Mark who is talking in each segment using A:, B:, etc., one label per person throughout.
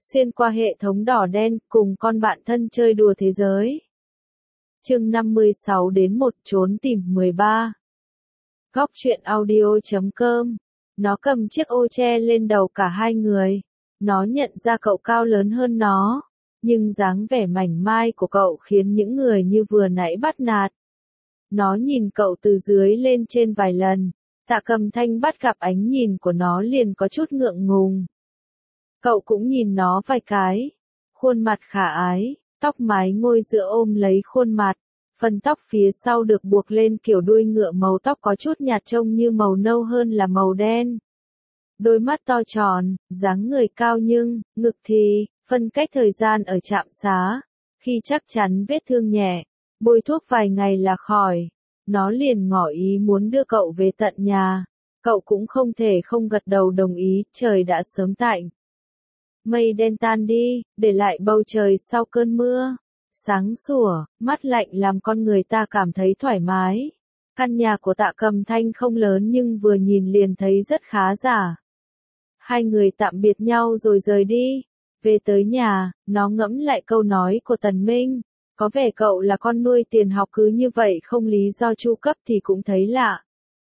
A: xuyên qua hệ thống đỏ đen, cùng con bạn thân chơi đùa thế giới. Chương 56 đến 1 trốn tìm 13. Góc truyện audio.com. Nó cầm chiếc ô che lên đầu cả hai người. Nó nhận ra cậu cao lớn hơn nó, nhưng dáng vẻ mảnh mai của cậu khiến những người như vừa nãy bắt nạt. Nó nhìn cậu từ dưới lên trên vài lần, Tạ Cầm Thanh bắt gặp ánh nhìn của nó liền có chút ngượng ngùng. Cậu cũng nhìn nó vài cái. Khuôn mặt khả ái, tóc mái ngôi giữa ôm lấy khuôn mặt. Phần tóc phía sau được buộc lên kiểu đuôi ngựa, màu tóc có chút nhạt trông như màu nâu hơn là màu đen. Đôi mắt to tròn, dáng người cao nhưng, ngực thì, phân cách thời gian ở trạm xá. Khi chắc chắn vết thương nhẹ, bôi thuốc vài ngày là khỏi. Nó liền ngỏ ý muốn đưa cậu về tận nhà. Cậu cũng không thể không gật đầu đồng ý, trời đã sớm tạnh. Mây đen tan đi, để lại bầu trời sau cơn mưa. Sáng sủa, mát lạnh làm con người ta cảm thấy thoải mái. Căn nhà của Tạ Cầm Thanh không lớn nhưng vừa nhìn liền thấy rất khá giả. Hai người tạm biệt nhau rồi rời đi. Về tới nhà, nó ngẫm lại câu nói của Tần Minh. Có vẻ cậu là con nuôi tiền học cứ như vậy không lý do chu cấp thì cũng thấy lạ.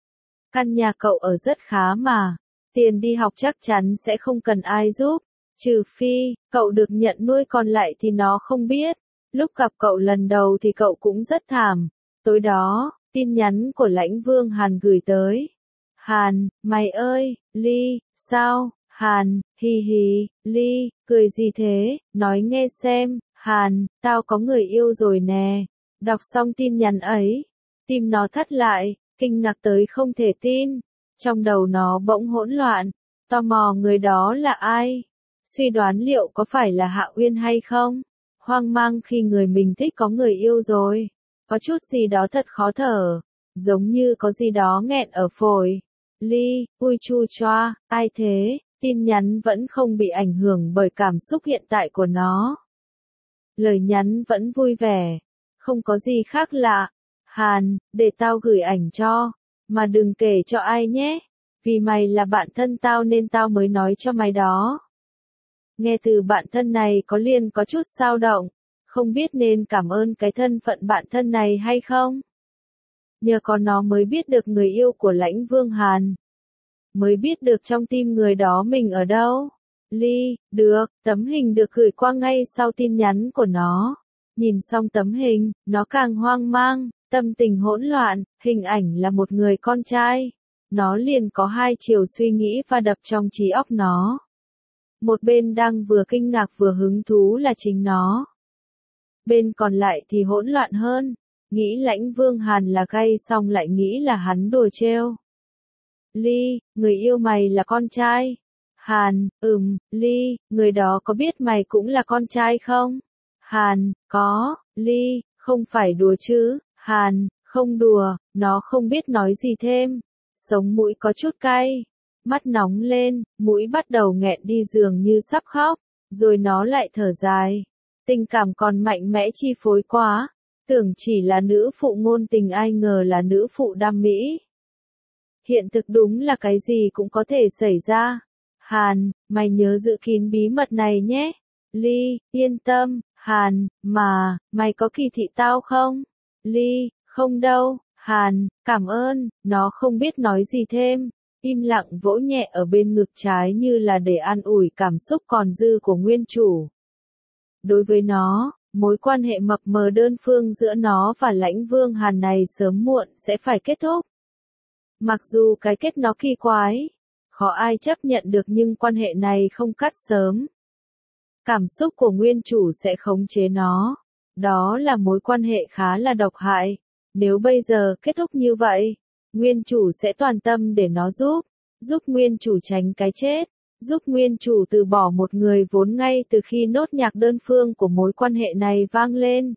A: Căn nhà cậu ở rất khá mà. Tiền đi học chắc chắn sẽ không cần ai giúp. Trừ phi, cậu được nhận nuôi, còn lại thì nó không biết. Lúc gặp cậu lần đầu thì cậu cũng rất thảm. Tối đó, tin nhắn của Lãnh Vương Hàn gửi tới. Hàn, mày ơi, Ly, sao? Hàn, hì hì, Ly, cười gì thế? Nói nghe xem. Hàn, tao có người yêu rồi nè. Đọc xong tin nhắn ấy, tim nó thắt lại, kinh ngạc tới không thể tin. Trong đầu nó bỗng hỗn loạn, tò mò người đó là ai? Suy đoán liệu có phải là Hạ Uyên hay không? Hoang mang khi người mình thích có người yêu rồi. Có chút gì đó thật khó thở, giống như có gì đó nghẹn ở phổi. Ly, ui chu choa, ai thế? Tin nhắn vẫn không bị ảnh hưởng bởi cảm xúc hiện tại của nó. Lời nhắn vẫn vui vẻ, không có gì khác lạ. Hàn, để tao gửi ảnh cho, mà đừng kể cho ai nhé. Vì mày là bạn thân tao nên tao mới nói cho mày đó. Nghe từ bạn thân này liền có chút dao động, không biết nên cảm ơn cái thân phận bạn thân này hay không. Nhờ có nó mới biết được người yêu của Lãnh Vương Hàn. Mới biết được trong tim người đó mình ở đâu. Ly, được, tấm hình được gửi qua ngay sau tin nhắn của nó. Nhìn xong tấm hình, nó càng hoang mang, tâm tình hỗn loạn, hình ảnh là một người con trai. Nó liền có hai chiều suy nghĩ pha đập trong trí óc nó. Một bên đang vừa kinh ngạc vừa hứng thú là chính nó. Bên còn lại thì hỗn loạn hơn, nghĩ Lãnh Vương Hàn là gay xong lại nghĩ là hắn đùa trêu. Ly, người yêu mày là con trai. Hàn, Ly, người đó có biết mày cũng là con trai không? Hàn, có. Ly, không phải đùa chứ? Hàn, không đùa. Nó không biết nói gì thêm. Sống mũi có chút cay. Mắt nóng lên, mũi bắt đầu nghẹn đi dường như sắp khóc. Rồi nó lại thở dài. Tình cảm còn mạnh mẽ chi phối quá. Tưởng chỉ là nữ phụ ngôn tình, ai ngờ là nữ phụ đam mỹ. Hiện thực đúng là cái gì cũng có thể xảy ra. Hàn, mày nhớ giữ kín bí mật này nhé. Ly, yên tâm. Hàn, mà, mày có kỳ thị tao không? Ly, không đâu. Hàn, cảm ơn. Nó không biết nói gì thêm. Im lặng vỗ nhẹ ở bên ngực trái như là để an ủi cảm xúc còn dư của nguyên chủ. Đối với nó, mối quan hệ mập mờ đơn phương giữa nó và Lãnh Vương Hàn này sớm muộn sẽ phải kết thúc. Mặc dù cái kết nó kỳ quái, khó ai chấp nhận được, nhưng quan hệ này không cắt sớm. Cảm xúc của nguyên chủ sẽ khống chế nó. Đó là mối quan hệ khá là độc hại. Nếu bây giờ kết thúc như vậy, nguyên chủ sẽ toàn tâm để nó giúp nguyên chủ tránh cái chết, giúp nguyên chủ từ bỏ một người vốn ngay từ khi nốt nhạc đơn phương của mối quan hệ này vang lên.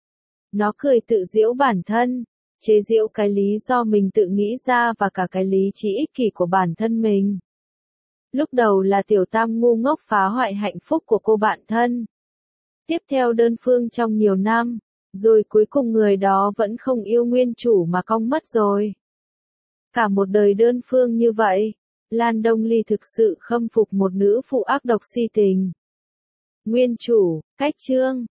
A: Nó cười tự giễu bản thân, chế giễu cái lý do mình tự nghĩ ra và cả cái lý trí ích kỷ của bản thân mình. Lúc đầu là Tiểu Tam ngu ngốc phá hoại hạnh phúc của cô bạn thân. Tiếp theo đơn phương trong nhiều năm, rồi cuối cùng người đó vẫn không yêu nguyên chủ mà cong mất rồi. Cả một đời đơn phương như vậy, Lan Đông Ly thực sự khâm phục một nữ phụ ác độc si tình. Nguyên chủ, cách chương.